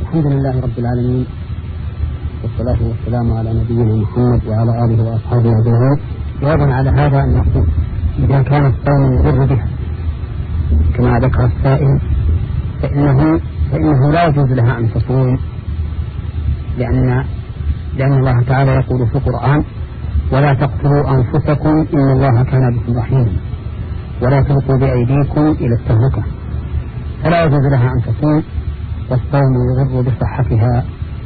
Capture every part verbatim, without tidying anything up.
الحمد لله رب العالمين، والصلاة والسلام على نبينا محمد وعلى آله وأصحابه أجمعين. جوابا على هذا أن نقول إذا كان الصوم يضر بها كما ذكر السائل فإنه فإنه لا يجوز لها أن تصوم، لأن لأن الله تعالى يقول في القرآن: ولا تقتلوا أنفسكم إن الله كان بكم رحيما ولا تلقوا بأيديكم إلى التهلكة. فلا يجوز لها أن تصوم، والصوم يضر بصحتها،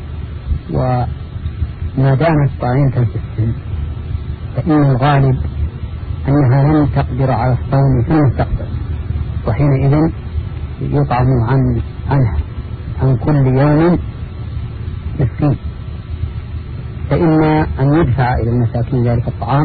وما دامت طعينة في السن فإن الغالب أنها لن تقدر على الصوم في المستقبل، وحينئذ يطعم عن عنها عن كل يوم مسكين، فإما أن يدفع إلى المساكين ذلك الطعام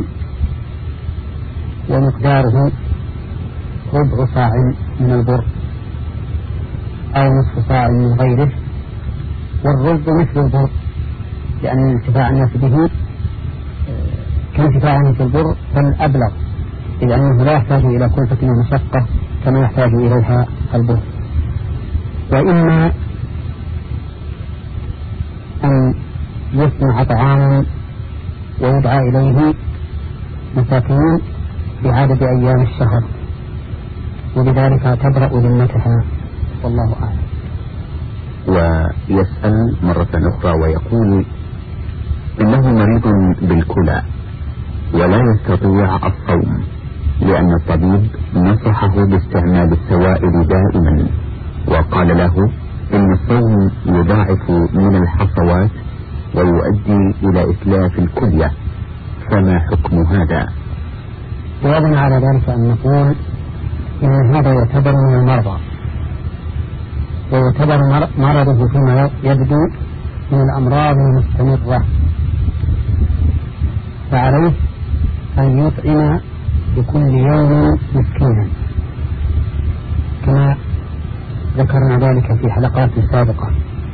ومقداره ربع صاع من البر أو نصف صاع من غيره، والرز مثل البر، لأن انتفاع الناس به كانتفاعهم في البر فالأبلغ، إذ أنه لا يحتاج إلى كلفة ومشقة كما يحتاج إليها البر. وإما أن يصنع طعاما ويدعى إليه مساكين بعدد أيام الشهر، وبذلك تبرأ ذمتها، والله أعلم. ويسأل مرة أخرى ويقول: إنه مريض بالكلى ولا يستطيع الصوم، لأن الطبيب نصحه باستعمال السوائل دائما، وقال له إن الصوم يضاعف من الحصوات ويؤدي إلى إتلاف الكلية، فما حكم هذا؟ جوابنا على ذلك أن نقول إن هذا يعتبر من المرضى، ويعتبر مرضه فيما يبدو من الأمراض المستمرة، فعليه أن يطعم بكل يوم مسكينا كما ذكرنا ذلك في حلقات سابقة.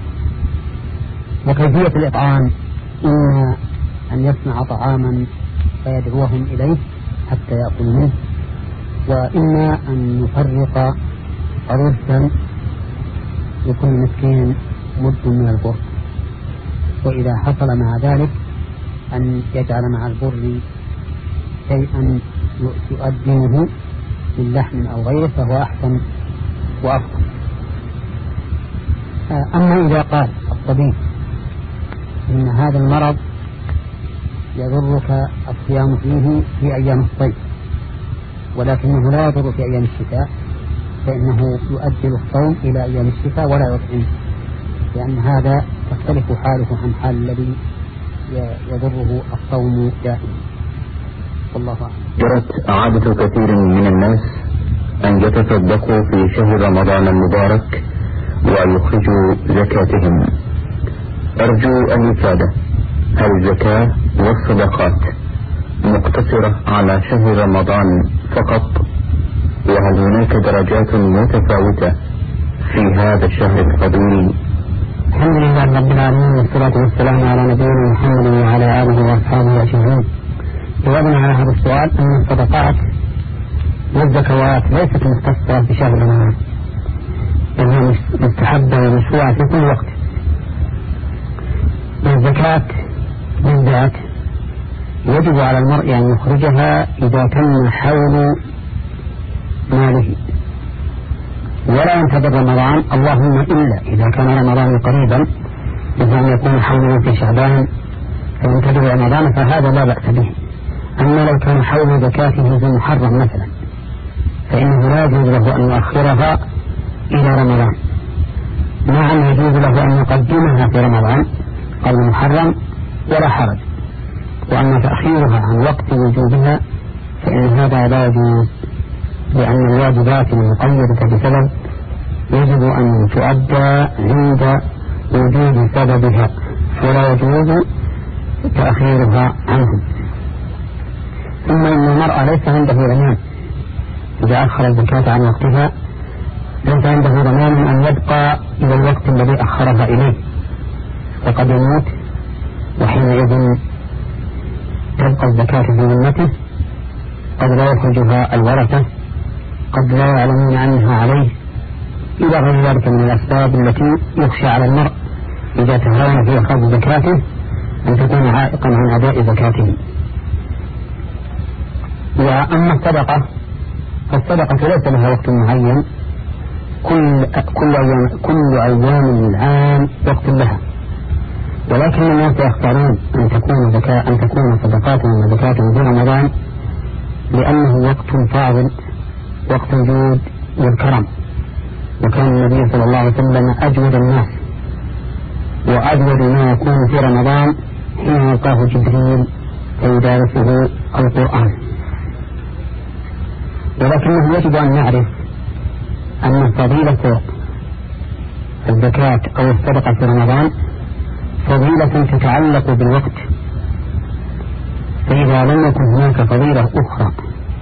وكيفية الإطعام إما أن يصنع طعاما فيدعوهم إليه حتى يأكلوا منه، وإما أن يفرق رزقا لكل مسكين مد من البر، وإذا حصل مع ذلك أن يجعل مع البر شيئا يؤديه من لحم أو غيره فهو أحسن وأفضل. أما إذا قال الطبيب إن هذا المرض يضرك الصيام فيه في أيام الصيف ولكنه لا يضر في أيام الشتاء، فإنه يؤجل الصوم إلى أيام الشتاء ولا يطعم، لأن هذا تختلف حاله عن حال الذي يضره الصوم دائما، والله أعلم. جرت عادة كثير من الناس أن يتصدقوا في شهر رمضان المبارك ويخرجوا زكاتهم. أرجو الإفادة: هل الزكاة والصدقات مقتصرة على شهر رمضان فقط، وهل هناك درجات متفاوتة في هذا الشهر الفضيل؟ الحمد لله رب العالمين، والصلاة والسلام على نبينا محمد وعلى آله وأصحابه أجمعين. جوابنا على هذا السؤال أن الصدقات والزكوات ليست مختصة في شهر رمضان، إنها مستحبة ومشروعة في كل وقت. الزكاة بالذات يجب على المرء أن يخرجها إذا تم حول ماله، ولا ينتظر رمضان، اللهم إلا إذا كان رمضان قريبا، إذا أن يكون حوله في شعبان فينتظر رمضان فهذا لا بأس به. أما لو كان حول زكاته في محرم مثلا فإنه لا يجوز له أن يؤخرها إلى رمضان، مع أن يجوز له أن يقدمها في رمضان قبل محرم ولا حرج. وأما تأخيرها عن وقت وجوبها فإن هذا لا يجوز، لأن الواجبات المقيدة بسبب يجب أن تؤدى عند وجود سببها، فلا يجوز تأخيرها عنه. ثم إن المرأة ليس عنده ضمان إذا أخر الزكاة عن وقتها، ليس عنده ضمان أن يبقى إلى الوقت الذي أخرها إليه، فقد يموت وحينئذ تبقى الزكاة في ذمته، قد لا يخرجها الورثة، قد لا يعلمون عنها عليه، إلى غير ذلك من الأسباب التي يخشى على المرء إذا تهاون في أخذ زكاته أن تكون عائقا عن أداء زكاته. وأما الصدقة فالصدقة ليس لها وقت معين، كل كل أيام كل أيام العام وقت لها، ولكن الناس يختارون أن تكون زكاة أن تكون صدقاتهم وزكاتهم في رمضان لأنه وقت فاضل، وقت الجود والكرم، وكان النبي صلى الله عليه وسلم أجود الناس وأجود ما يكون في رمضان حين يلقاه جبريل فيدارسه القرآن. ولكنه يجب أن نعرف أن فضيلة الزكاة أو الصدقة في رمضان فضيلة تتعلق بالوقت، فإذا لم يكن هناك فضيلة أخرى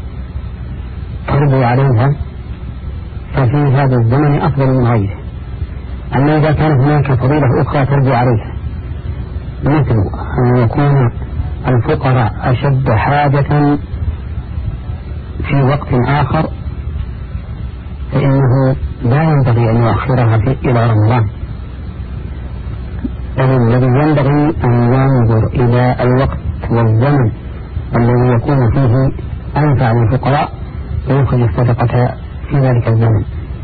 تربو عليها ففي هذا الزمن أفضل من غيره. أما إذا كان هناك فضيلة أخرى تربو عليها مثل أن يكون الفقراء أشد حاجة في وقت آخر فإنه لا ينبغي أن يؤخرها إلى رمضان، بل الذي ينبغي أن ينظر إلى الوقت والزمن الذي يكون فيه أنفع للفقراء ويخرج الصدقة في ذلك الزمن.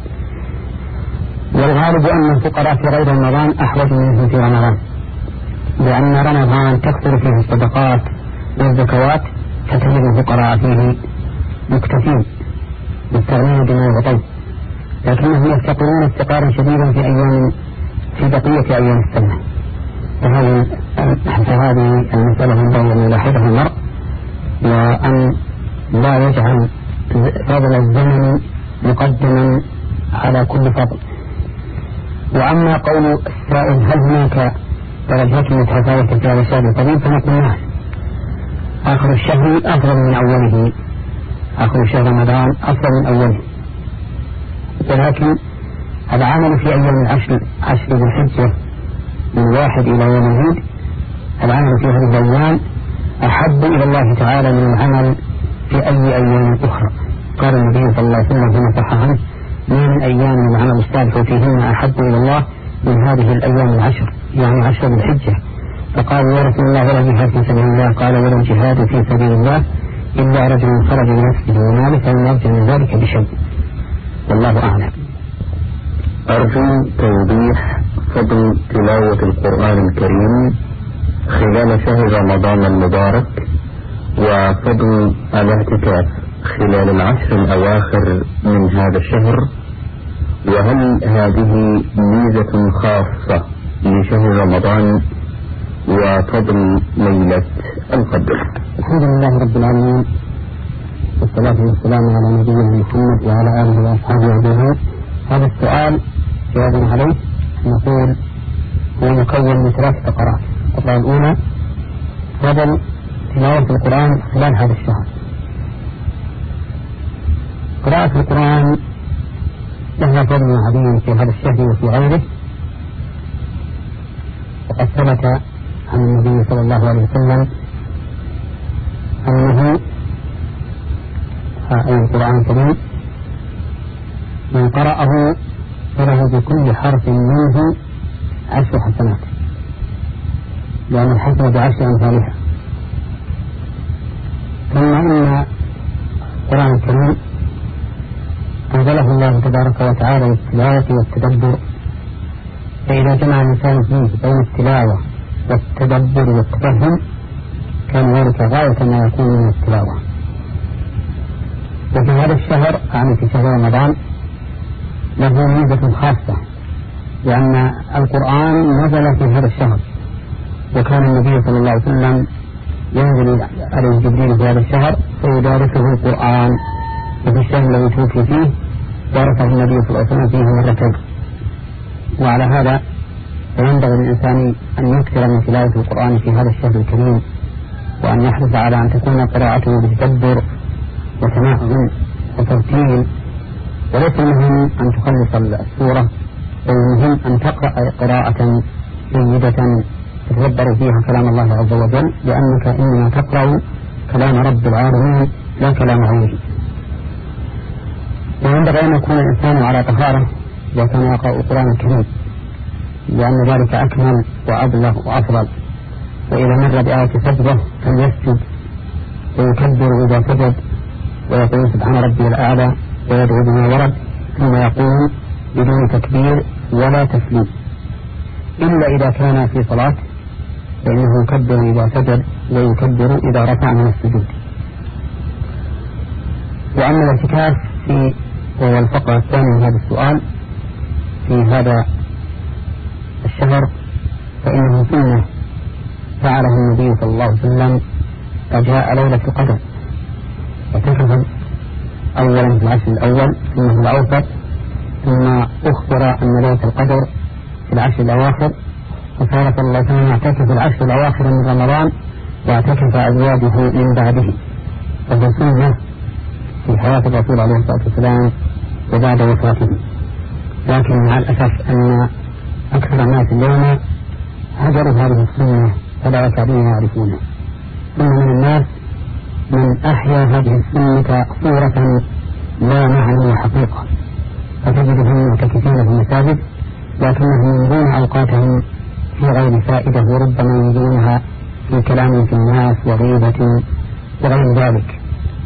والغالب أن الفقراء في غير رمضان أحوج منهم في رمضان، لأن رمضان تكثر فيه الصدقات والزكوات فتجد الفقراء فيه مكتفين مستغنين بما يعطون، لكنهم يفتقرون افتقارا شديدا في أيام في بقية أيام السنة. فهذه فهذه المسألة ينبغي أن يلاحظها المرء، وأن لا يجعل فضل الزمن مقدما على كل فضل. وأما قول السائل هل هناك درجات متفاوتة في هذا الشهر الطويل فنقول نعم، آخر الشهر أفضل من أوله، آخر شهر رمضان أفضل من أوله، ولكن العمل في أيام العشر عشر ذي الحجة من واحد إلى يوم العيد، العمل في هذه الأيام أحب إلى الله تعالى من العمل في أي أيام أخرى. قال النبي صلى الله عليه وسلم فيما صح عنه ما من أيام العمل الصالح فيهن أحب إلى الله من هذه الأيام العشر، يعني عشر ذي الحجة. فقالوا يا رسول الله ولا جهاد في سبيل الله؟ قال ولا الجهاد في سبيل الله إلا رجل خرج بنفسه وماله فلم يرجع من ذلك بشيء. والله أعلم. أرجو توضيح فضل تلاوة القرآن الكريم خلال شهر رمضان المبارك، وفضل الاعتكاف خلال العشر الأواخر من هذا الشهر، وهل هذه ميزة خاصة لشهر رمضان وفضل ليلة القدر؟ الحمد لله رب العالمين، والصلاة والسلام على نبينا محمد وعلى آله وأصحابه أجمعين. هذا السؤال جوابنا عليه نقول هو مكون من ثلاث فقرات. الفقرة الأولى فضل تلاوة القرآن خلال هذا الشهر. قراءة القرآن لها فضل عظيم في هذا الشهر وفي غيره، وقد ثبت عن النبي صلى الله عليه وسلم أنه أي القرآن الكريم من قرأه فله بكل حرف منه عشر حسنات، لأن الحسنة بعشر أمثالها. ثم إن القرآن الكريم أنزله الله تبارك وتعالى للتلاوة والتدبر، فإذا جمع الإنسان فيه بين التلاوة والتدبر والتفهم كان ذلك غاية ما يكون من التلاوة. وفي هذا الشهر يعني في شهر رمضان له ميزة خاصة، لأن القرآن نزل في هذا الشهر، وكان النبي صلى الله عليه وسلم ينزل عليه جبريل في هذا الشهر فيدارسه القرآن، وفي الشهر الذي توفي فيه دارسه النبي صلى الله عليه وسلم فيه مرتين. وعلى هذا فينبغي للإنسان أن يكثر من تلاوة القرآن في هذا الشهر الكريم، وأن يحرص على أن تكون قراءته بتدبر وتمعن وترتيل، وليس المهم أن تخلص السورة، بل المهم أن تقرأ قراءة جيدة تتدبر فيها كلام الله عز وجل، لأنك إنما تقرأ كلام رب العالمين لا كلام غيره. وينبغي أن يكون الإنسان على طهارة إذا كان يقرأ القرآن الكريم، لأن ذلك أكمل وأبلغ وأفضل. وإذا مر بآية سجدة فليسجد ويكبر إذا سجد ويقول سبحان ربي الأعلى ويدعو بما ورد، ثم يقول بدون تكبير ولا تسليم، إلا إذا كان في صلاة فإنه يكبر إذا سجد ويكبر إذا رفع من السجود. وأما الاعتكاف في وهو الفقرة الثانية من هذا السؤال في هذا الشهر فإنه سنة فعله النبي صلى الله عليه وسلم، فجاء ليلة القدر اعتكف أولا في العشر الأول ثم في الأوسط، ثم أخبر أن ليلة القدر في العشر الأواخر، وصار صلى الله عليه وسلم يعتكف العشر الأواخر من رمضان واعتكف أزواجه من بعده، فهو سنة في حياة الرسول عليه الصلاة والسلام وبعد وفاته. لكن مع الأسف أن أكثر الناس اليوم هجروا هذه السنة فلا يكادون يعرفونها. ثم من الناس من أحيا هذه السنة صورة لا معنى وحقيقة، فتجدهم معتكفين في المساجد لكنهم يمضون أوقاتهم في غير فائدة، وربما يمضونها في كلام في الناس وغيبة وغير ذلك.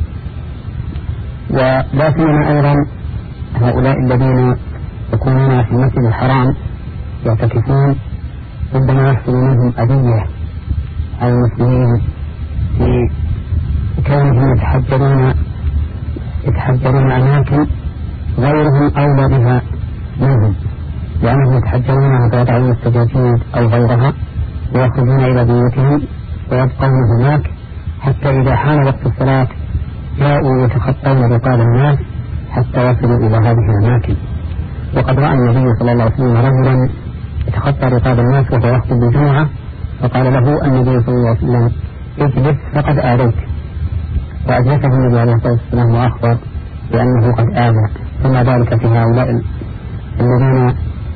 ولا سيما أيضا هؤلاء الذين يكونون في المسجد الحرام يعتكفون ربما يحصل منهم أذية على المسلمين في كونهم يتحجرون يتحجرون أماكن غيرهم أولى بها منهم، لأنهم يتحجرون فيضعون السجاجيد أو غيرها ويخرجون إلى بيوتهم ويبقون هناك حتى إذا حان وقت الصلاة جاءوا يتخطون رقاب الناس حتى يصلوا إلى هذه الأماكن. وقد رأى النبي صلى الله عليه وسلم رجلا يتخطى رقاب الناس وهو يخطب الجمعة، فقال له النبي صلى الله عليه وسلم اجلس فقد آذيت، فأجلسه النبي عليه الصلاة والسلام وأخبر بأنه قد آذى. فما ذلك في هؤلاء الذين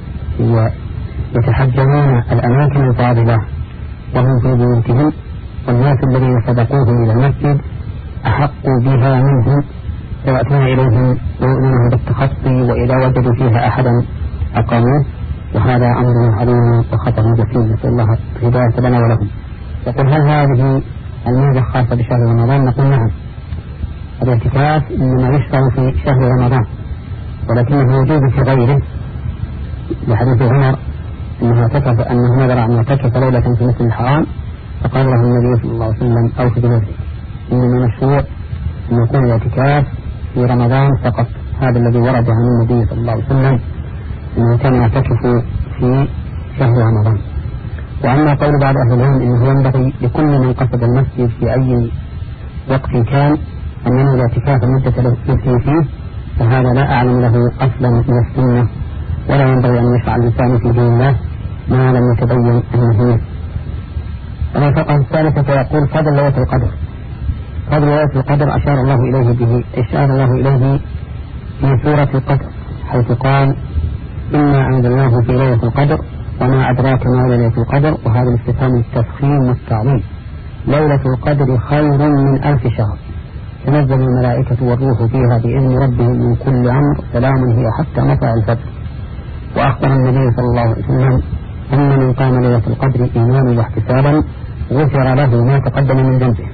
يتحجرون الأماكن الفاضلة وهم في بيوتهم، والناس الذين سبقوهم إلى المسجد أحق بها منهم، ويأتون إليهم ويؤمنون بالتخطي، وإذا وجدوا فيها أحدا أقاموه، وهذا أمر عظيم وخطر جسيم، نسأل الله الهداية لنا ولهم. يقول هل هذه الميزة خاصة بشهر رمضان؟ نقول نعم، الاعتكاف إنما يشتغل في شهر رمضان ولكنه موجود في غيره، لحديث عمر أنه اعتكف أنه نذر أن يعتكف ليلة في المسجد الحرام فقال له النبي صلى الله عليه وسلم أوف بنذره، إنما مشروع أن يكون الاعتكاف في رمضان فقط. هذا الذي ورد عن النبي صلى الله عليه وسلم أنه كان يعتكف في شهر رمضان. وأما قول بعض أهل العلم أنه ينبغي لكل من قصد المسجد في أي وقت كان أن ينوي الاعتكاف مدة لبثه فيه، فهذا لا أعلم له أصلا من السنة، ولا ينبغي أن يشرع الإنسان في دين الله ما لم يتبين أنه. ومن الفقرة الثالثة فيقول فضل ليلة القدر. فضل ليلة القدر أشار الله إليه به أشار الله إليه في سورة القدر، حيث قال إنا أنزلناه في ليلة القدر وما أدراك ما ليلة القدر، وهذا الاستفهام التفخيم والتعظيم. ليلة القدر خير من ألف شهر، تنزل الملائكة والروح فيها بإذن ربهم من كل أمر، سلام هي حتى مطلع الفجر. وأخبر النبي صلى الله عليه وسلم أن من قام ليلة القدر إيمانا واحتسابا غفر له ما تقدم من ذنبه.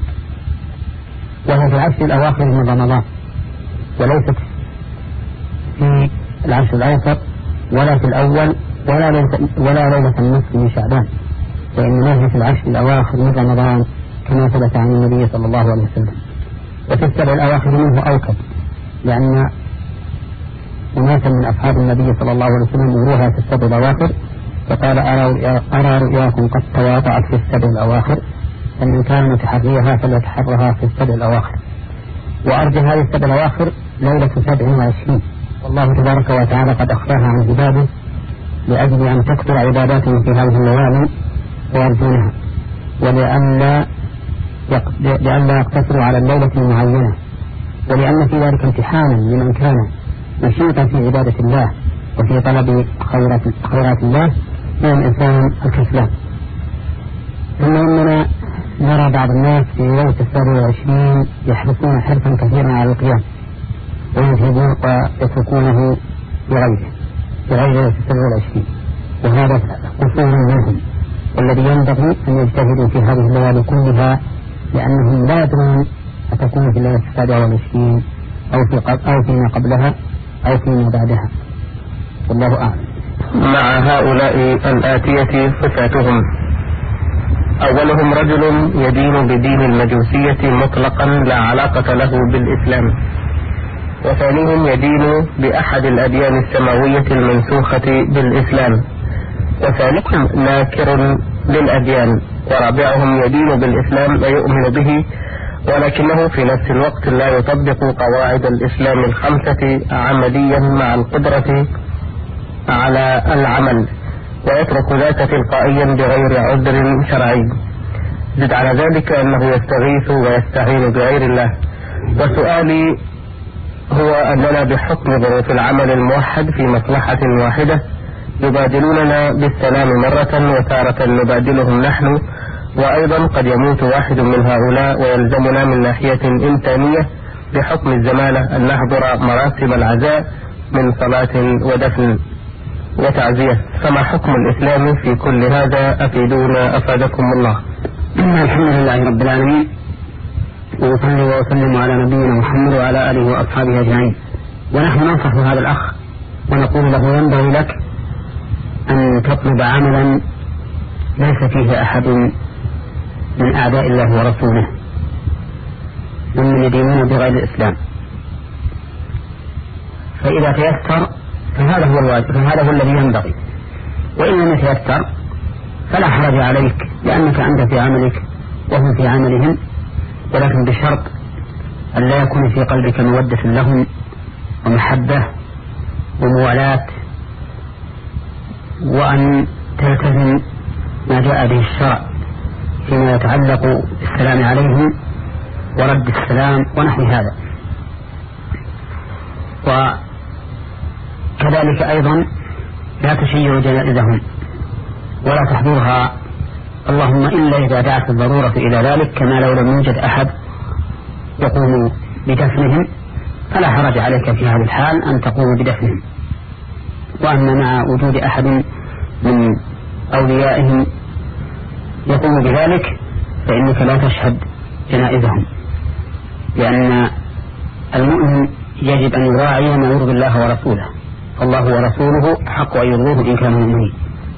وهو في العشر الأواخر من رمضان، وليست في العشر الأوسط ولا في الأول ولا ليلة, ولا ليلة النصف من شعبان، وإنما هي في العشر الأواخر من رمضان كما ثبت عن النبي صلى الله عليه وسلم. وفي السبع الأواخر منه أوكد، لأن أناسا من أصحاب النبي صلى الله عليه وسلم يروها في السبع الأواخر، فقال أرى رؤياكم قد تواطأت في السبع الأواخر، فمن كان متحريها فليتحرها في السبع الأواخر. وأرجى هذه السبع الأواخر ليلة سبع وعشرين، والله تبارك وتعالى قد أخفاها عن عباده لأجل أن تكثر عباداتهم في هذه الليالي ويرجونها، ولئلا لئلا يقتصروا على الليلة المعينة، ولأن في ذلك امتحانا لمن كان نشيطا في عبادة الله وفي طلب خيرات, خيرات الله من الإنسان الكسلان. ثم إننا نرى بعض الناس في ليلة السابع والعشرين يحرصون حرصا كثيرا على القيام ويذهبون ويتركونه بغيره بغير ليلة السابع والعشرين، وهذا قصور منهم، والذي ينبغي أن يجتهدوا في هذه الليالي كلها، لأنهم لا يدرون أتكون في الليلة السابعة والعشرين أو في قبل أو فيما قبلها أو فيما بعدها، والله أعلم. مع هؤلاء الآتية صفاتهم: أولهم رجل يدين بدين المجوسية مطلقا لا علاقة له بالإسلام، وثانيهم يدين بأحد الأديان السماوية المنسوخة بالإسلام، وثالثهم ناكر للأديان، ورابعهم يدين بالإسلام ويؤمن به ولكنه في نفس الوقت لا يطبق قواعد الإسلام الخمسة عمليا مع القدرة على العمل، ويترك ذاك تلقائيا بغير عذر شرعي. زد على ذلك أنه يستغيث ويستعين بغير الله. وسؤالي هو أننا بحكم ظروف العمل الموحد في مصلحة واحدة يبادلوننا بالسلام مرة، وتارة نبادلهم نحن، وأيضا قد يموت واحد من هؤلاء ويلزمنا من ناحية إنسانية بحكم الزمالة أن نحضر مراسم العزاء من صلاة ودفن وتعزية. فما حكم الإسلام في كل هذا؟ أفيدونا أفادكم الله. الحمد لله رب العالمين، وأصلي وأسلم على نبينا محمد وعلى آله وأصحابه أجمعين. ونحن ننصح هذا الأخ ونقول له: ينبغي لك أن تطلب عملا ليس فيه أحد من أعداء الله ورسوله ممن يدينون بغير الإسلام، فإذا تيسر فهذا هو الواجب، فهذا هو الذي ينبغي. وإن لم يتيسر فلا حرج عليك، لأنك أنت في عملك وهم في عملهم، ولكن بشرط أن لا يكون في قلبك مودة لهم ومحبة وموالاة، وأن تلتزم ما جاء به الشرع فيما يتعلق بالسلام عليهم ورد السلام ونحو هذا. وكذلك أيضا لا تشيع جنائزهم ولا تحضرها، اللهم إلا إذا دعت الضرورة إلى ذلك، كما لو لم يوجد أحد يقوم بدفنهم فلا حرج عليك في هذه الحال أن تقوم بدفنهم. وأما مع وجود أحد من أوليائهم يقوم بذلك فإنك لا تشهد جنائزهم، لأن المؤمن يجب أن يراعي ما يرضي الله ورسوله، الله ورسوله حق أن يرضوه إن كانوا مؤمنين.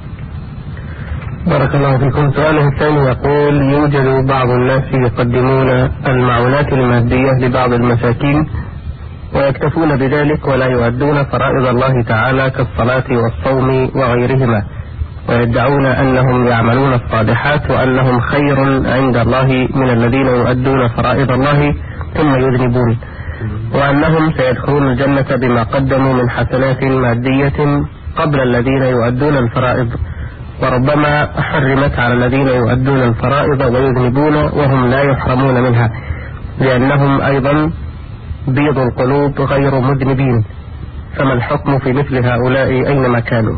بارك الله فيكم. سؤاله الثاني يقول: يوجد بعض الناس يقدمون المعونات المادية لبعض المساكين ويكتفون بذلك ولا يؤدون فرائض الله تعالى كالصلاة والصوم وغيرهما، ويدعون أنهم يعملون الصالحات وأنهم خير عند الله من الذين يؤدون فرائض الله ثم يذنبون، وأنهم سيدخلون الجنة بما قدموا من حسنات مادية قبل الذين يؤدون الفرائض، وربما حرمت على الذين يؤدون الفرائض ويذنبون وهم لا يحرمون منها، لأنهم أيضا بيض القلوب غير مذنبين. فما الحكم في مثل هؤلاء أينما كانوا؟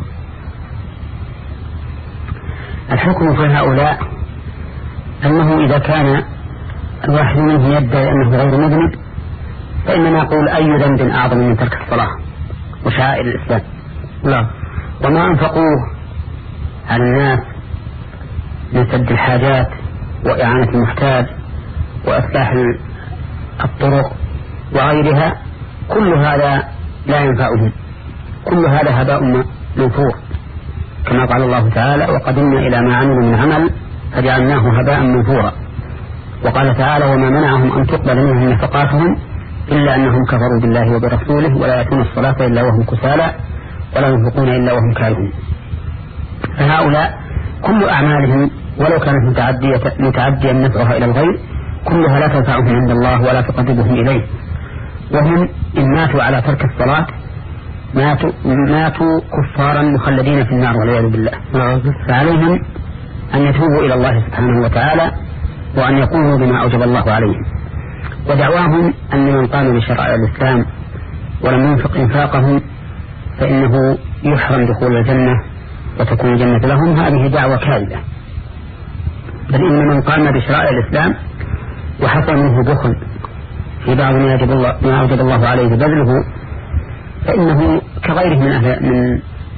الحكم في هؤلاء أنه إذا كان الواحد منهم يدعي أنه غير مذنب فإننا نقول: أي ذنب أعظم من ترك الصلاة وشعائر الإسلام؟ لا. وما أنفقوه على الناس من سد الحاجات وإعانة المحتاج وإصلاح الطرق وغيرها، كل هذا لا ينفعهم، كل هذا هباء منثور، كما قال الله تعالى: وقدمنا إلى ما عملوا من عمل فجعلناه هباء منثورا. وقال تعالى: وما منعهم أن تقبل منهم نفقاتهم إلا أنهم كفروا بالله وبرسوله ولا يأتون الصلاة إلا وهم كسالى ولا ينفقون إلا وهم كارهون. فهؤلاء كل أعمالهم ولو كانت متعدية متعديا نفعها إلى الغير كلها لا تنفعهم عند الله ولا تقربهم إليه، وهم إن ماتوا على ترك الصلاة ماتوا, ماتوا كفارا مخلدين في النار والعياذ بالله. فعليهم أن يتوبوا إلى الله سبحانه وتعالى وأن يقوموا بما أوجب الله عليهم. ودعواهم أن من قام بشرائع الإسلام ولم ينفق إنفاقهم فإنه يحرم دخول الجنة وتكون الجنة لهم، هذه دعوة كاذبة. بل إن من قام بشرائع الإسلام وحصل منه بخل في بعض ما يجب الله ما أوجب الله عليه بذله فإنه كغيره من أهل من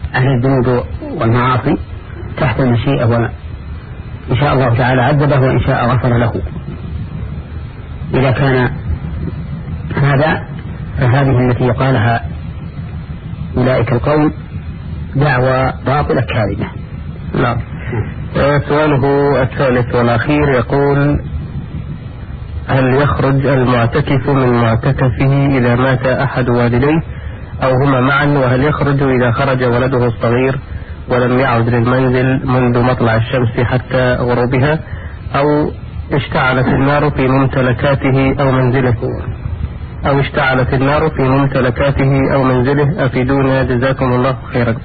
أهل الذنوب والمعاصي تحت المشيئة، وإن شاء الله تعالى عذبه وإن شاء غفر له. إذا كان هذا فهذه التي قالها أولئك القوم دعوى باطلة كاذبة. نعم. سؤاله الثالث والأخير يقول: هل يخرج المعتكف من معتكفه إذا مات أحد والديه أو هما معا؟ وهل يخرج إذا خرج ولده الصغير ولم يعد للمنزل منذ مطلع الشمس حتى غروبها، أو اشتعلت النار في ممتلكاته أو منزله أو اشتعلت النار في ممتلكاته أو منزله؟ أفيدونا جزاكم الله خيرا.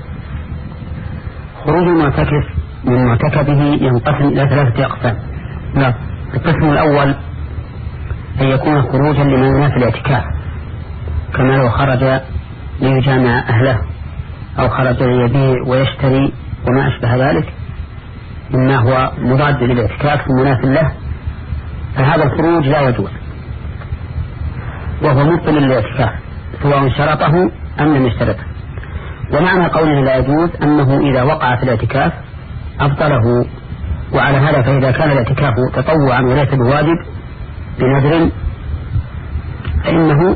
خروج المعتكف من معتكفه ينقسم إلى ثلاثة أقسام. نعم. القسم الأول أن يكون خروجا لمن ينافي الاعتكاف، كما لو خرج ليجامع أهله أو خرج ليبيع ويشتري وما أشبه ذلك مما هو مضاد للاعتكاف مناف له، فهذا الخروج لا يجوز وهو مبطل للاعتكاف سواء شرطه أم لم يشترطه. ومعنى قوله لا يجوز أنه إذا وقع في الاعتكاف أبطله. وعلى هذا فإذا كان الاعتكاف تطوعا وليس بواجب بنذر فإنه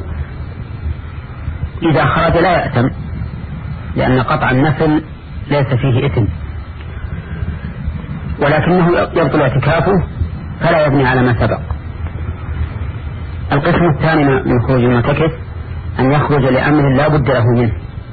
إذا خرج لا يأثم، لأن قطع النفل ليس فيه إثم، ولكنه يبطل اعتكافه فلا يبني على ما سبق. القسم الثاني من خروج المعتكف أن يخرج لأمر لا بد له منه،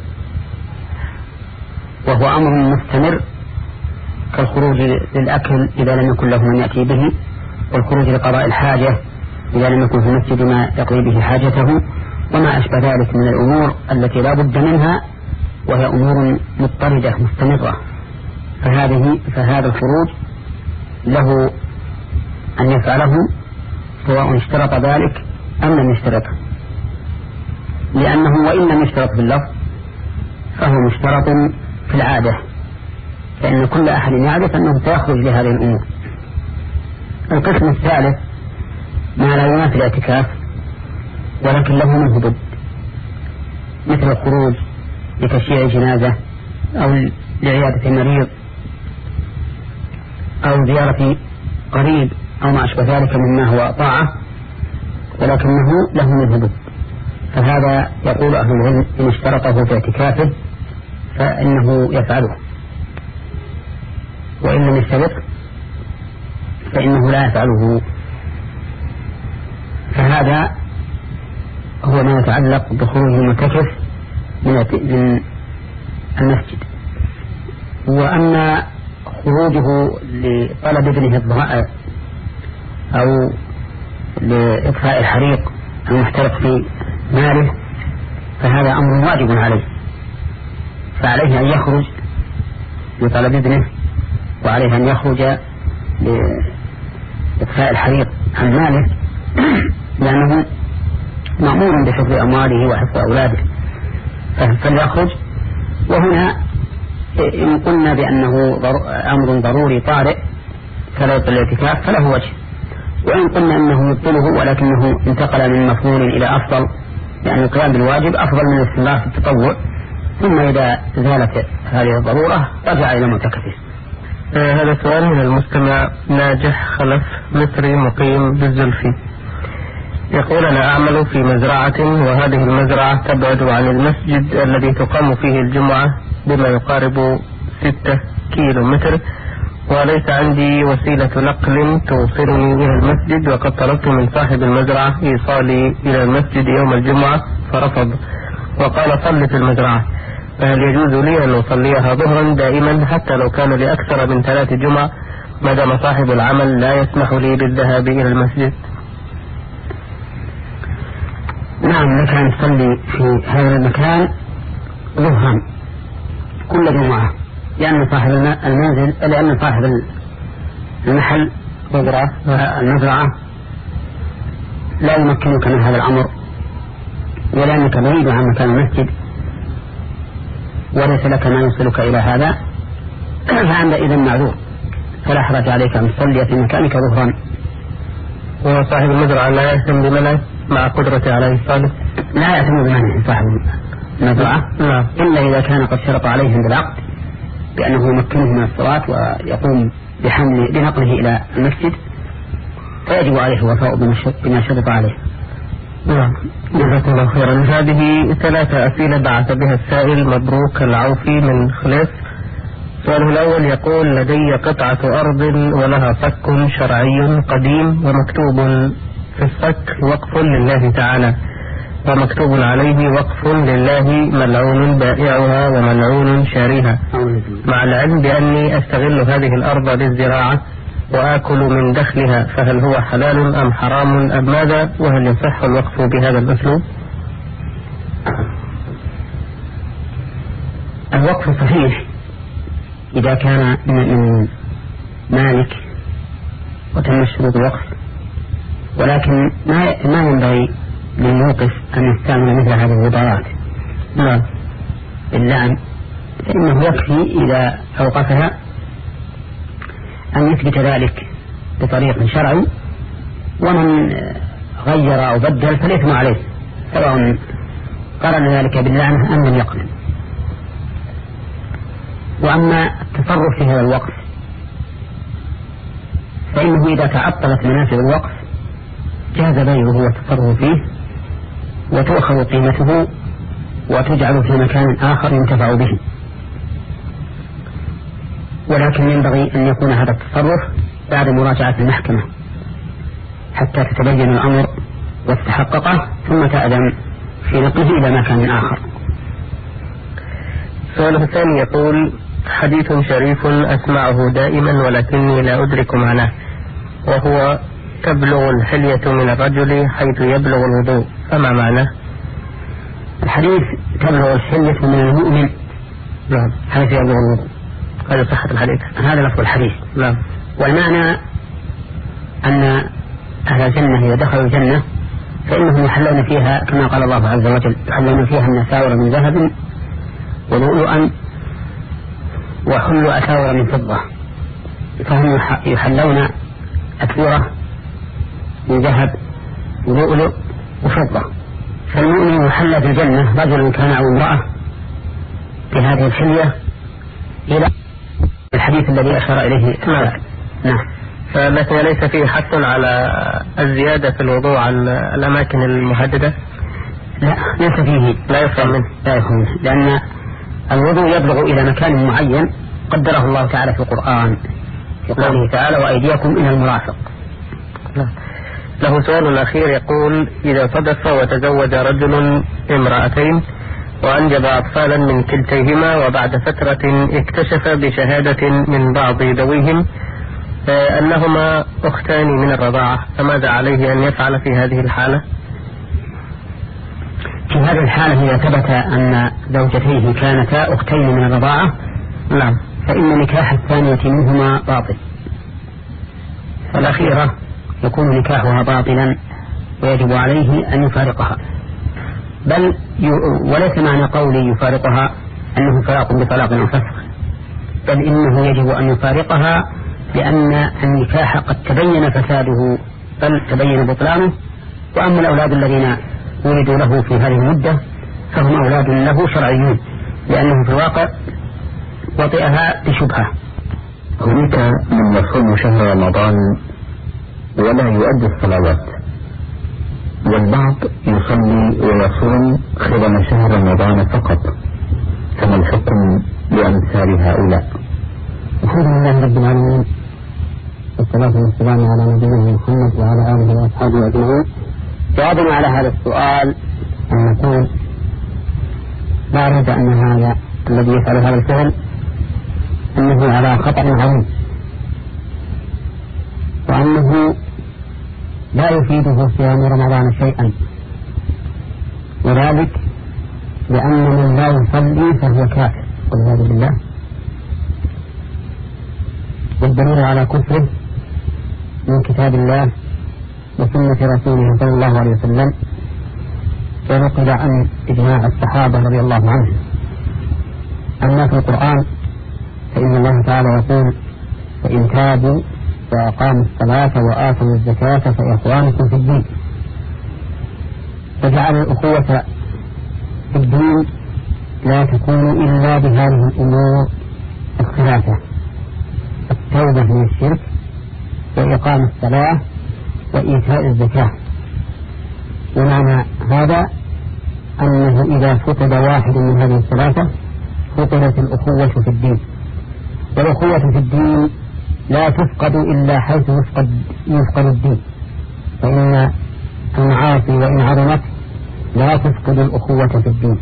وهو أمر مستمر كالخروج للأكل إذا لم يكن له من يأتي به، والخروج لقضاء الحاجة إذا لم يكن في المسجد ما يقضي به حاجته، وما أشبه ذلك من الأمور التي لا بد منها وهي أمور مضطردة مستمرة. فهذه فهذا الخروج له أن يفعله سواء اشترط ذلك أم لم يشترطه، لأنه وإن لم يشترط في اللفظ فهو مشترط في العادة، فإن كل أحد يعرف أنه سيخرج لهذه الأمور. القسم الثالث ما لا ينافي الاعتكاف ولكن له منه ضد، مثل الخروج لتشييع جنازة أو لعيادة مريض أو زيارة قريب أو ما أشبه ذلك مما هو طاعة ولكنه له منه ضد، فهذا يقول أهل العلم إن اشترطه في اعتكافه فإنه يفعله، وإن لم يشترط فإنه لا يفعله. فهذا هو ما يتعلق بخروج المعتكف من المسجد. وأما خروجه لطلب ابنه الضائع أو لإطفاء الحريق المحترق في ماله فهذا أمر واجب عليه، فعليه أن يخرج لطلب ابنه، وعليه أن يخرج لإطفاء الحريق عن ماله لأنه مأمور بحفظ أمواله وحفظ أولاده فليخرج. وهنا إن قلنا بأنه أمر ضروري طارئ كلا يبطل الاعتكاف فله وجه، وإن قلنا أنه يبطله ولكنه انتقل من مفضول إلى أفضل، يعني القيام بالواجب أفضل من الاستمرار في التطوع، ثم إذا زالت هذه الضرورة رجع إلى معتكفه. آه هذا سؤال من المستمع ناجح خلف مصري مقيم بالزلفي، يقول: أنا أعمل في مزرعة، وهذه المزرعة تبعد عن المسجد الذي تقام فيه الجمعة بما يقارب ستة كيلو متر، وليس عندي وسيلة نقل توصلني إلى المسجد، وقد طلبت من صاحب المزرعة إيصالي إلى المسجد يوم الجمعة فرفض وقال صل في المزرعة، فهل يجوز لي أن أصليها ظهرا دائما حتى لو كان لأكثر من ثلاث جمعة ما دام صاحب العمل لا يسمح لي بالذهاب إلى المسجد؟ نعم، لك أن تصلي في هذا المكان ظهرا كل جمعة، لأن صاحب المنزل لأن صاحب المحل المزرعة لا يمكنك من هذا الأمر، ولأنك بعيد عن مكان المسجد وليس لك ما يوصلك إلى هذا، فأنت إذن معذور، فلا حرج عليك أن تصلي في مكانك ظهرا. وصاحب المزرعة لا يهتم بمنعه مع قدرته على إيصاله؟ لا يهتم بمنعه صاحب مزرعة إلا إذا كان قد شرط عليهم بالعقد بأنه يمكنه من الصلاة ويقوم بحمل بنقله إلى المسجد، فيجب عليه الوفاء بما شرط عليه. نعم. جزاكم الله خيرا. هذه ثلاثة أسئلة بعث بها السائل مبروك العوفي من خليف. السؤال الأول يقول: لدي قطعة أرض ولها صك شرعي قديم ومكتوب في الصك وقف لله تعالى، ومكتوب عليه وقف لله ملعون بائعها وملعون شاريها، مع العلم بأني أستغل هذه الأرض للزراعة وآكل من دخلها، فهل هو حلال أم حرام أم ماذا؟ وهل يصح الوقف بهذا الأسلوب؟ الوقف صحيح إذا كان من مالك وتم شروط الوقف، ولكن ما ما ينبغي للموقف أن يستعمل مثل هذه الوضعات نعم باللعن، فإنه يكفي إذا أوقفها أن يثبت ذلك بطريق شرعي، ومن غير أو بدل فليثم عليه سواء قرن ذلك باللعنة أم لم يقرن. وأما التصرف في هذا الوقف فإنه إذا تعطلت منافذ الوقف جاز بيعه والتصرف فيه، وتؤخذ قيمته وتجعل في مكان آخر ينتفع به، ولكن ينبغي أن يكون هذا التصرف بعد مراجعة المحكمة حتى تتبين الأمر واستحققه، ثم تأذن في نقله إلى مكان آخر. السؤال الثاني يقول: حديث شريف أسمعه دائما ولكني لا أدرك معناه، وهو: تبلغ الحلية من الرجل حيث يبلغ الوضوء، فما معناه؟ الحديث تبلغ الحلية من المؤمن نعم حيث يبلغ الوضوء، هذا صحة الحديث، هذا لفظ الحديث. نعم. والمعنى أن أهل الجنة إذا دخلوا الجنة فإنهم يحلون فيها كما قال الله عز وجل: يحلون فيها من أساور من ذهب ولؤلؤا وحلوا أساور من فضة، فهم يحلون أسورة من ذهب ولؤلؤ وفضة. فالمؤمن يحل في الجنة رجل كان أو امرأة بهذه الحلية إلى الحديث الذي أشار إليه. نعم. نعم. فلكن ليس فيه حث على الزيادة في الوضوء عن الأماكن المهددة؟ لا، ليس فيه، لا يفهم منه، لا يفهم منه، لأن الوضوء يبلغ إلى مكان معين قدره الله تعالى في القرآن في قوله تعالى: وأيديكم إلى المرافق. لا. له سؤال أخير يقول: إذا صدف وتزوج رجل امرأتين وأنجب أطفالا من كلتيهما، وبعد فترة اكتشف بشهادة من بعض ذويهم أنهما أختان من الرضاعة، فماذا عليه أن يفعل في هذه الحالة؟ في هذه الحالة إذا ثبت أن زوجتيه كانتا أختين من الرضاعة نعم فإن نكاح الثانية منهما باطل، فالأخيرة يكون نكاحها باطلا ويجب عليه أن يفارقها. بل ي... وليس معنى قولي يفارقها أنه فراق بطلاق أو فسخ، بل إنه يجب أن يفارقها لأن النكاح قد تبين فساده بل تبين بطلانه. وأما الأولاد الذين ولدوا له في هذه المدة فهم أولاد له شرعيون، لأنه في الواقع وطئها بشبهة. هناك من يصوم شهر رمضان ولا يؤدي الصلوات، والبعض يصلي ويصوم خلال شهر رمضان فقط، فما الحكم لأمثال هؤلاء؟ الحمد لله رب العالمين، والصلاة والسلام على نبينا محمد وعلى آله وأصحابه أجمعين. جوابنا على هذا السؤال أن نقول لا ريب أن هذا الذي يفعل هذا الفعل أنه على خطر عظيم، وأنه لا يفيده صيام رمضان شيئا، وذلك لأن من لا يصلي فهو كافر والعياذ بالله. والدليل على كفره من كتاب الله وسنة رسوله صلى الله عليه وسلم، ونقل عن إجماع الصحابة رضي الله عنهم. أما في القرآن فإن الله تعالى يقول: فإن تابوا وأقاموا الصلاة وآتوا الزكاة فإخوانكم في الدين، فجعل الأخوة في الدين لا تكون إلا بهذه الأمور الثلاثة: التوبة من الشرك، وإقام الصلاة، وإيتاء الزكاة. ومعنى هذا أنه إذا فقد واحد من هذه الثلاثة فقدت الأخوة في الدين، والأخوة في الدين لا تفقد إلا حيث يفقد, يفقد الدين، فإن المعاصي وإن عظمت لا تفقد الأخوة في الدين.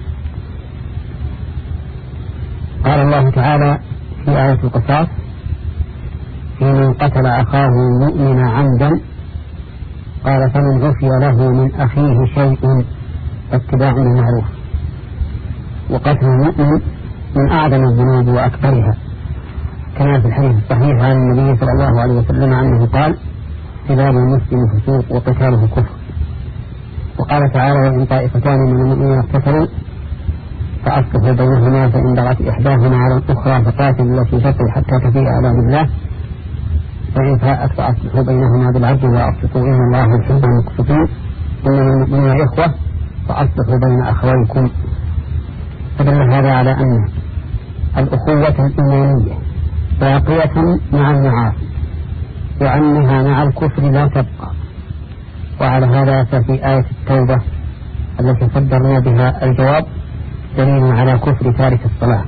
قال الله تعالى في آية القصاص: في من قتل أخاه مؤمنا عمدا قال فمن عفي له من أخيه شيء فاتباع بالمعروف. وقتل المؤمن من أعظم الذنوب وأكبرها، كما في الحديث الصحيح عن النبي صلى الله عليه وسلم أنه قال: سباب المسلم فسوق وقتاله كفر. وقال تعالى: وإن طائفتان من المؤمنين اقتتلوا فأصلحوا بينهما فإن بغت إحداهما على الأخرى فقاتلوا التي تبغي حتى تفيء إلى أمر الله فإن فاءت فأصلحوا بينهما بالعدل وأقسطوا إن الله يحب المقسطين إنما المؤمنون إخوة فأصلحوا بين أخويكم. فدل هذا على أن الأخوة الإيمانية باقية مع المعاصي، وأنها مع الكفر لا تبقى. وعلى هذا ففي آية التوبة التي صدرنا بها الجواب دليل على كفر تارك الصلاة.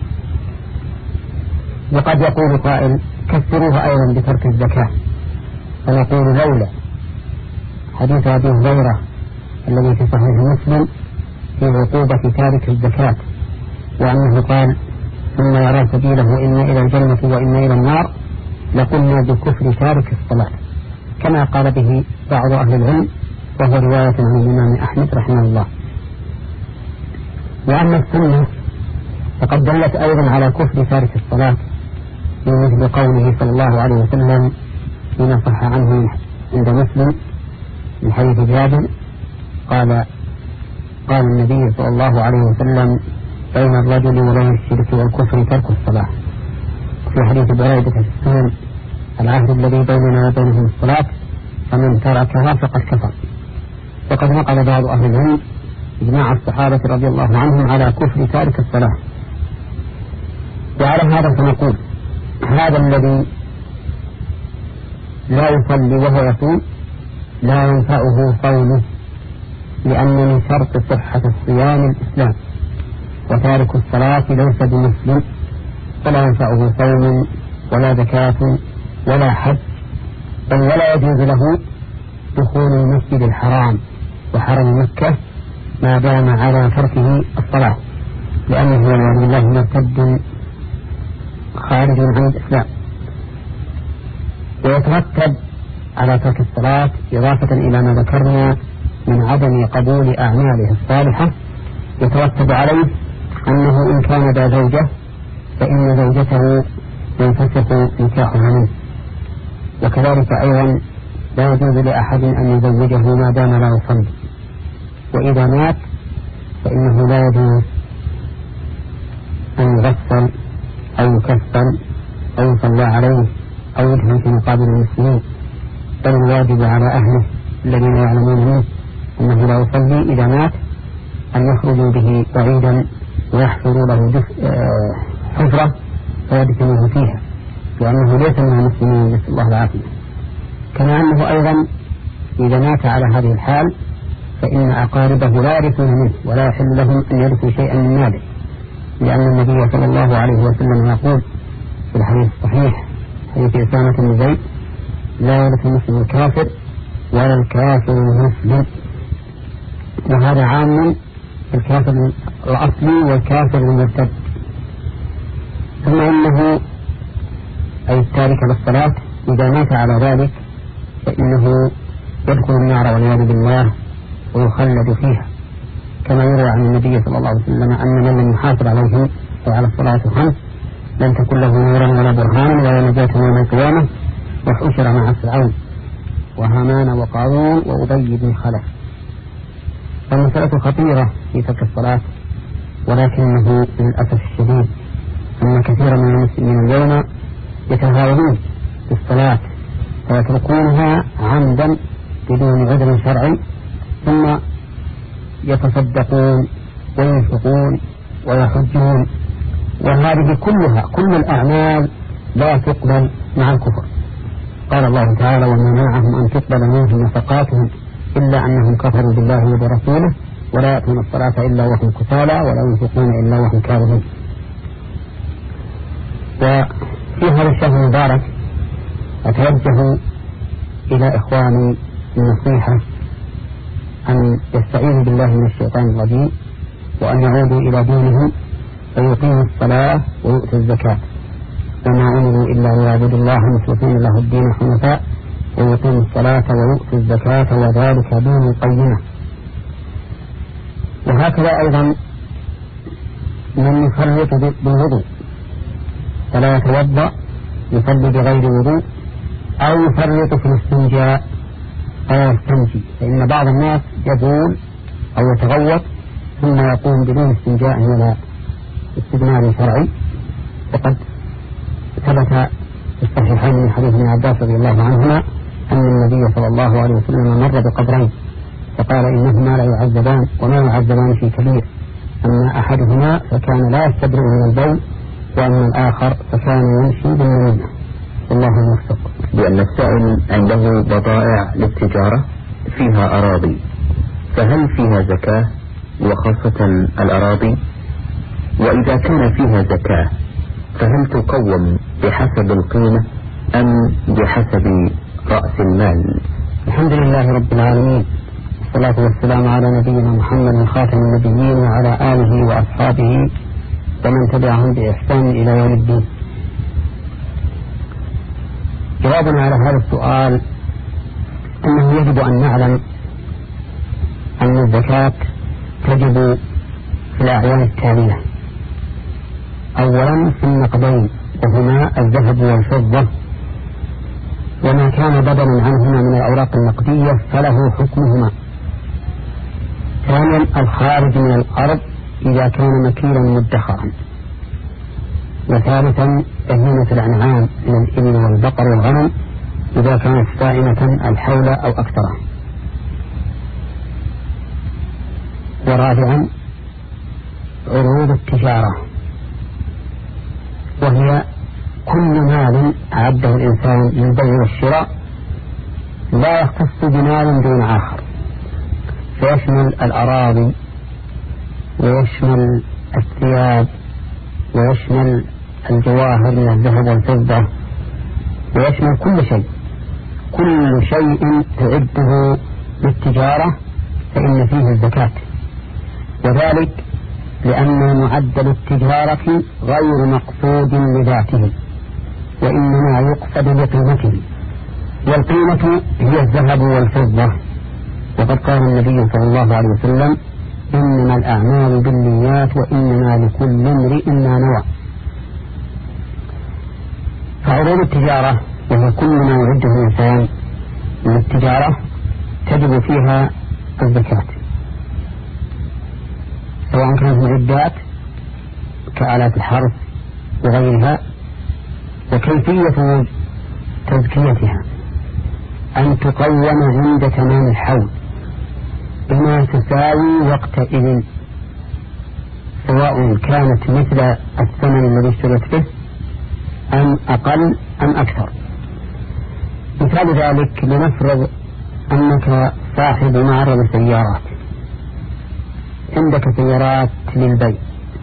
وقد يقول قائل: كفروها أيضا بترك الزكاة، فنقول: لولا حديث أبي هريرة الذي في صحيح مسلم في عقوبة تارك الزكاة، وأنه قال: ثم يرى سبيله إما إلى الجنة وإما إلى النار، لقلنا بكفر تارك الصلاة، كما قال به بعض أهل العلم، وهو رواية عن الإمام أحمد رحمه الله. وأما السنة فقد دلت أيضا على كفر تارك الصلاة، في مثل قوله صلى الله عليه وسلم فيما صح عنه عند مسلم من حديث جابر قال: قال النبي صلى الله عليه وسلم: بين الرجل وبين الشرك والكفر ترك الصلاة. في حديث بريدة في السنن: العهد الذي بيننا وبينهم الصلاة فمن تركها فقد كفر. وقد نقل بعض أهل العلم إجماع الصحابة رضي الله عنهم على كفر تارك الصلاة. وعلى هذا فنقول: هذا الذي لا يصلي وهو يصوم لا ينفعه صومه، لأن من شرط صحة الصيام الإسلام، وتارك الصلاة ليس بمسلم، فلا ينفعه صوم ولا زكاة ولا حج، بل ولا يجوز له دخول المسجد الحرام وحرم مكة ما دام على تركه الصلاة، لأنه والعياذ بالله مرتد خارج عن الإسلام. ويترتب على ترك الصلاة إضافة إلى ما ذكرنا من عدم قبول أعماله الصالحة، يترتب عليه أنه إن كان ذا زوجة فإن زوجته ينفسخ نكاحها منه، وكذلك أيضا لا يجوز لأحد أن يزوجه ما دام لا يصلي، وإذا مات فإنه لا يجوز أن يغسل أو يكفن أو يصلى عليه أو يدفن في مقابر المسلمين، بل الواجب على أهله الذين يعلمون منه أنه لا يصلي إذا مات أن يخرجوا به بعيدا ويحفروا له حفرة فيدفنوه فيها، لأنه ليس من المسلمين، نسأل الله العافية. كما أنه أيضا إذا مات على هذه الحال فإن أقاربه لا يرثون منه ولا يحل لهم أن يرثوا شيئا من ماله، لأن النبي صلى الله عليه وسلم يقول في الحديث الصحيح حديث أسامة بن زيد: لا يرث المسلم الكافر ولا الكافر المسلم. وهذا عام الكافر الأصلي والكافر المرتد. ثم إنه أي التارك للصلاة إذا مات على ذلك فإنه يدخل النار والعياذ بالله ويخلد فيها، كما يروى عن النبي صلى الله عليه وسلم أن من لم يحافظ عليهم وعلى الصلاة خمس لم تكن له نورا ولا برهانا ولا نجاة يوم القيامة، وحشر مع فرعون وهامان وقارون وأبي بن خلف. فالمسألة خطيرة في ترك الصلاة، ولكنه للأسف الشديد أن كثيرا من المسلمين اليوم يتهاونون بالصلاة فيتركونها عمدا بدون عذر شرعي، ثم يتصدقون وينفقون ويحجون، وهذه كلها كل الأعمال لا تقبل مع الكفر. قال الله تعالى: وما منعهم أن تقبل منهم نفقاتهم إلا أنهم كفروا بالله وبرسوله ولا يأتون الصلاة إلا وهم كسالى ولا ينفقون إلا وهم كاذبون. وفي هذا الشهر المبارك أتوجه إلى إخواني النصيحة أن يستعينوا بالله من الشيطان الرجيم، وأن يعودوا إلى دينهم ويقيموا الصلاة ويؤتوا الزكاة، وما أمروا إلا ليعبدوا الله مخلصين له الدين حنفاء ويقيموا الصلاة ويؤتوا الزكاة وذلك دين القيمة. وهكذا أيضا من يفرط بالوضوء فلا يتوضأ يصلي بغير وضوء، أو يفرط في الاستنجاء أو يستنجي، فإن بعض الناس يقول أو يتغوط ثم يقوم بدون استنجاء ولا استجمار شرعي. وقد ثبت في الصحيحين من حديث ابن عباس رضي الله عنهما أن النبي صلى الله عليه وسلم مر بقبرين فقال إنهما لا يعذبان وما يعذبان في كبير، أما أحدهما فكان لا يستبرئ من البول وأما الآخر فكان يمشي بالنميمة. الله الموفق. لأن السائل عنده بضائع للتجارة فيها أراضي، فهل فيها زكاة وخاصة الأراضي؟ وإذا كان فيها زكاة فهل تقوم بحسب القيمة أم بحسب رأس المال؟ الحمد لله رب العالمين، والصلاة والسلام على نبينا محمد خاتم النبيين وعلى آله وأصحابه ومن تبعهم بإحسان إلى يوم الدين. جوابنا على هذا السؤال أنه يجب أن نعلم أن الزكاة تجب في الأعيان التالية: أولا في النقدين وهما الذهب والفضة، وما كان بدلا عنهما من الأوراق النقدية فله حكمهما. ثانيا الخارج من الأرض إذا كان مكيلا مدخرا. وثالثا بهيمة الأنعام من الإبل والبقر والغنم إذا كانت صائمة الحول أو أكثر. ورابعا عروض التجارة، وهي كل مال أعده الإنسان للبيع والشراء لا يختص بمال دون آخر، فيشمل الأراضي ويشمل الثياب ويشمل الجواهر من الذهب والفضة ويشمل كل شيء. كل شيء تعده للتجارة فإن فيه الزكاة، وذلك لأن معدل التجارة غير مقصود لذاته وإنما يقصد بقيمته، والقيمة هي الذهب والفضة. وقد قال النبي صلى الله عليه وسلم: إنما الأعمال بالنيات وإنما لكل امرئ ما نوى. فعروض التجارة وهي كل ما يعده الإنسان من التجارة تجب فيها الزكاة، سواء كانت معدات كآلات الحرث وغيرها. وكيفية تزكيتها أن تقوم عند تمام الحول بما تساوي وقتئذ، سواء كانت مثل الثمن الذي اشتريت به أم أقل أم أكثر. مثال ذلك: لنفرض أنك صاحب معرض سيارات، عندك سيارات للبيع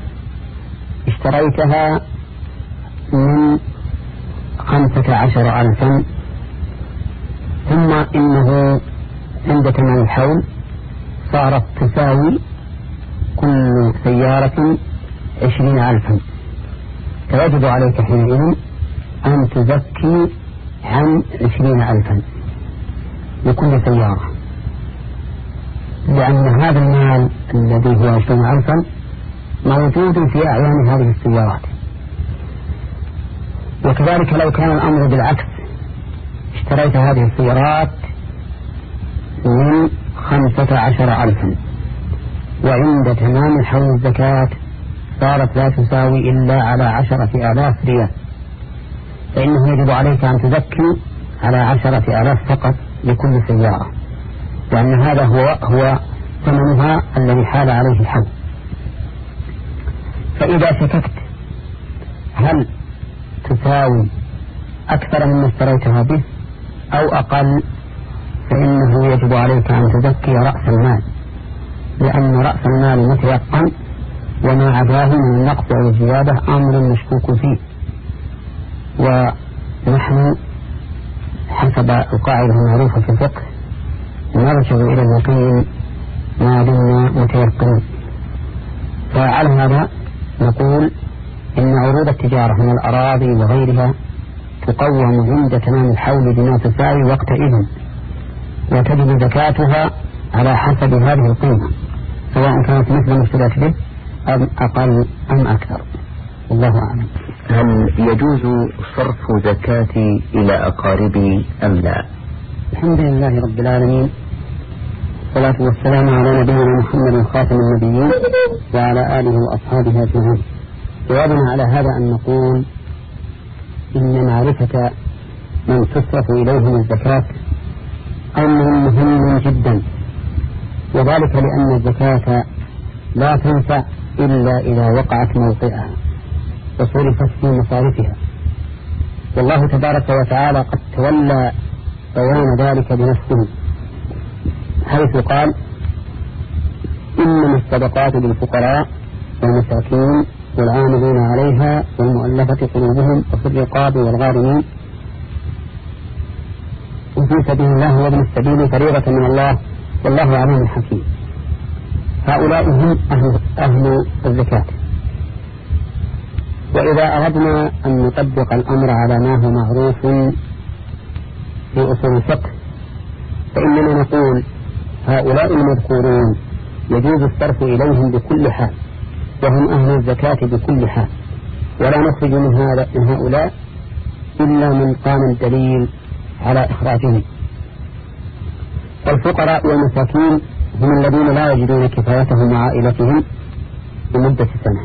اشتريتها من خمسة عشر ألفا، ثم إنه عند تمام الحول صارت تساوي كل سيارة عشرين ألفا، فيجب عليك حينئذ أن تزكي عن عشرين ألفا لكل سيارة، لأن هذا المال الذي هو عشرين ألفا موجود في أعيان هذه السيارات. وكذلك لو كان الأمر بالعكس، اشتريت هذه السيارات من خمسة عشر ألفا وعند تمام حول الزكاة صارت لا تساوي إلا على عشرة آلاف ريال، فإنه يجب عليك أن تزكي على عشرة آلاف فقط لكل سيارة، لأن هذا هو هو ثمنها الذي حال عليه الحول. فإذا شككت هل تساوي أكثر مما اشتريتها به أو أقل، فإنه يجب عليك أن تزكي رأس المال، لأن رأس المال متيقن، وما عداه من النقص أو الزيادة أمر مشكوك فيه. ونحن حسب القاعدة المعروفة في الفقه نرجع إلى اليقين ما دمنا متيقنين. فعلى هذا نقول إن عروض التجارة من الأراضي وغيرها تقوم عند تمام الحول بما تساوي وقتئذ، وتجب زكاتها على حسب هذه القيمة، سواء كانت مثل ما اشتريت به أم أقل أم أكثر. والله أعلم. هل يجوز صرف زكاتي إلى أقاربي أم لا؟ الحمد لله رب العالمين، والصلاة والسلام على نبينا محمد خاتم النبيين وعلى آله وأصحابه أجمعين. جوابنا على هذا أن نقول إن معرفة من تصرف إليهم الزكاة أمر مهم جدا، وذلك لأن الزكاة لا تنفع إلا إذا وقعت موطئها وصرفت في مصارفها، والله تبارك وتعالى قد تولى بيان ذلك بنفسه، حيث قال: إنما الصدقات للفقراء والمساكين والعاملين عليها والمؤلفة قلوبهم وفي الرقاب والغارمين وفي سبيل الله وابن السبيل فريضة من الله والله عليم حكيم. هؤلاء هم أهل, أهل الزكاة. وإذا أردنا أن نطبق الأمر على ما هو معروف في أصول الفقه، فإننا نقول هؤلاء المذكورون يجوز الصرف إليهم بكل حال، وهم أهل الزكاة بكل حال، ولا نخرج من, هذا من هؤلاء إلا من قام الدليل على إخراجهم. والفقراء والمساكين هم الذين لا يجدون كفايتهم مع عائلتهم لمدة سنة،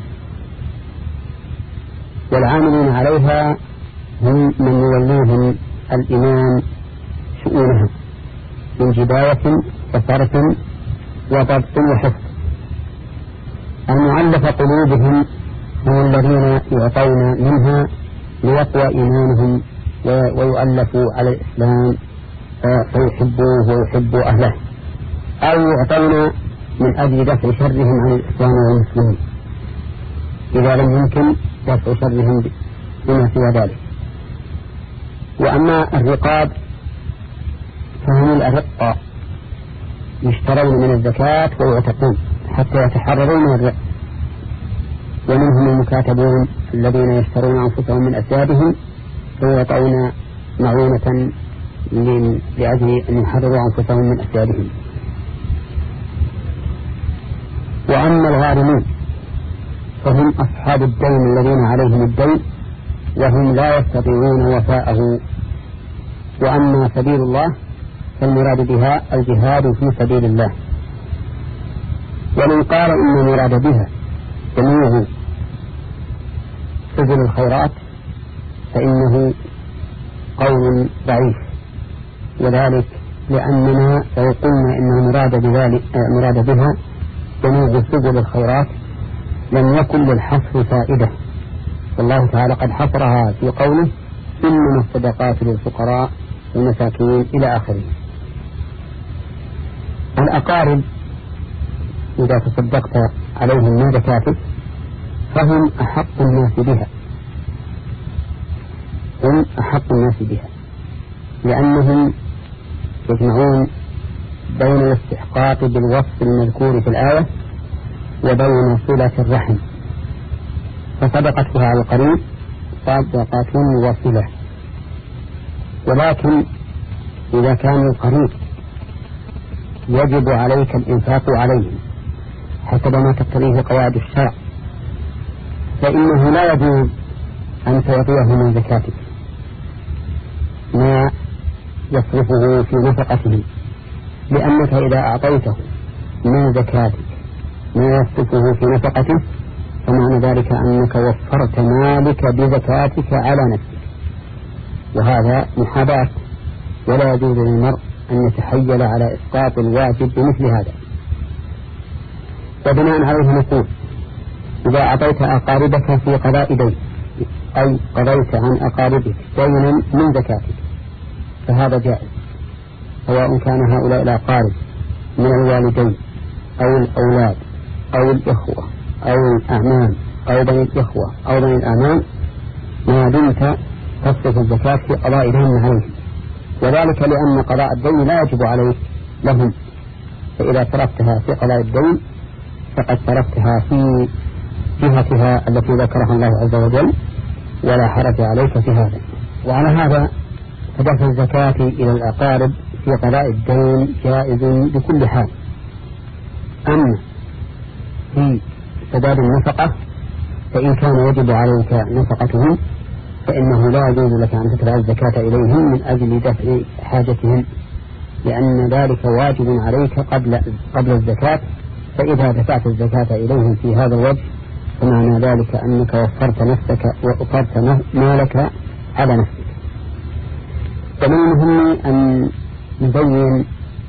والعاملين عليها هم من يوليهم الإمام شؤونهم من جباية وصرف وضبط وحفظ. المعلف قلوبهم هم الذين يعطون منها ليقوى إيمانهم ويؤلفوا على الإسلام فيحبوه ويحبوا أهله، أو يعطون من أجل دفع شرهم عن الإسلام والمسلمين إذا لم يمكن دفع شرهم بما سوى ذلك. وأما الرقاب فهم الأرقاء يشترون من الزكاة ويعتقون حتى يتحرروا من الرق، ومنهم المكاتبون الذين يشترون أنفسهم من أسيادهم فيعطون معونة لأجل أن يحرروا أنفسهم من أسيادهم. وأما الغارمون فهم أصحاب الدين الذين عليهم الدين وهم لا يستطيعون وفاءه. وأما سبيل الله فالمراد بها الجهاد في سبيل الله. ومن قال إن المراد بها جميع سبل الخيرات فإنه قول ضعيف، وذلك لأننا لو قلنا إن المراد بذلك مراد بها جميع سبل الخيرات لم يكن للحصر فائدة، والله تعالى قد حصرها في قوله: إنما الصدقات للفقراء والمساكين إلى آخره. الأقارب إذا تصدقت عليهم من زكاتك فهم أحق الناس بها، هم أحق الناس بها لأنهم يجمعون بين الاستحقاق بالوصف المذكور في الآية وبين صلة الرحم، فصدقتها على القريب صدقة وصلة. ولكن إذا كان القريب يجب عليك الإنفاق عليهم حسب ما تقتضيه قواعد الشرع، فإنه لا يجوز أن تعطيه من زكاتك ما يصرفه في نفقته، لأنك إذا أعطيته من زكاتك ما يصرفه في نفقته فمعنى ذلك أنك وفرت مالك بزكاتك على نفسك، وهذا محاباة، ولا يجوز للمرء أن يتحيل على إسقاط الواجب بمثل هذا. وبناء عليه نقول إذا أعطيت أقاربك في قضاء دين أي قضيت عن أقاربك دينا من زكاتك فهذا جائز، سواء كان هؤلاء الأقارب من الوالدين أو الأولاد أو الإخوة أو الأعمام أو بني الإخوة أو بني الأعمام، ما دمت تصرف الزكاة في قضاء دين عليهم، وذلك لأن قضاء الدين لا يجب عليك لهم، فإذا صرفتها في قضاء الدين فقد صرفتها في جهتها التي ذكرها الله عز وجل، ولا حرج عليك في هذا. وعلى هذا فدفع الزكاة إلى الأقارب في قضاء الدين جائز بكل حال. أما في سداد النفقة فإن كان يجب عليك نفقتهم فإنه لا يجوز لك أن تدفع الزكاة إليهم من أجل دفع حاجتهم، لأن ذلك واجب عليك قبل قبل الزكاة، فإذا دفعت الزكاة إليهم في هذا الوجه فمعنى ذلك أنك وفرت نفسك وأفرت مالك على نفسك. ومن المهم أن نبين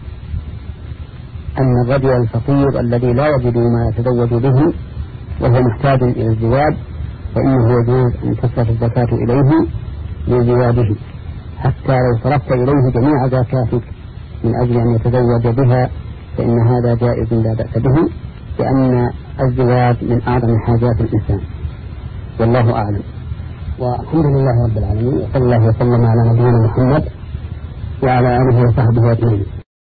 أن الرجل الفقير الذي لا يجد ما يتزوج به وهو محتاج إلى الزواج فإنه يجوز أن تصرف الزكاة إليه لزواجه، حتى لو صرفت إليه جميع زكاتك من أجل أن يتزوج بها فإن هذا جائز لا بأس به، لأن الزواج من أعظم حاجات الإنسان، والله أعلم. والحمد لله رب العالمين، وصلى الله وسلم على نبينا محمد وعلى آله وصحبه أجمعين.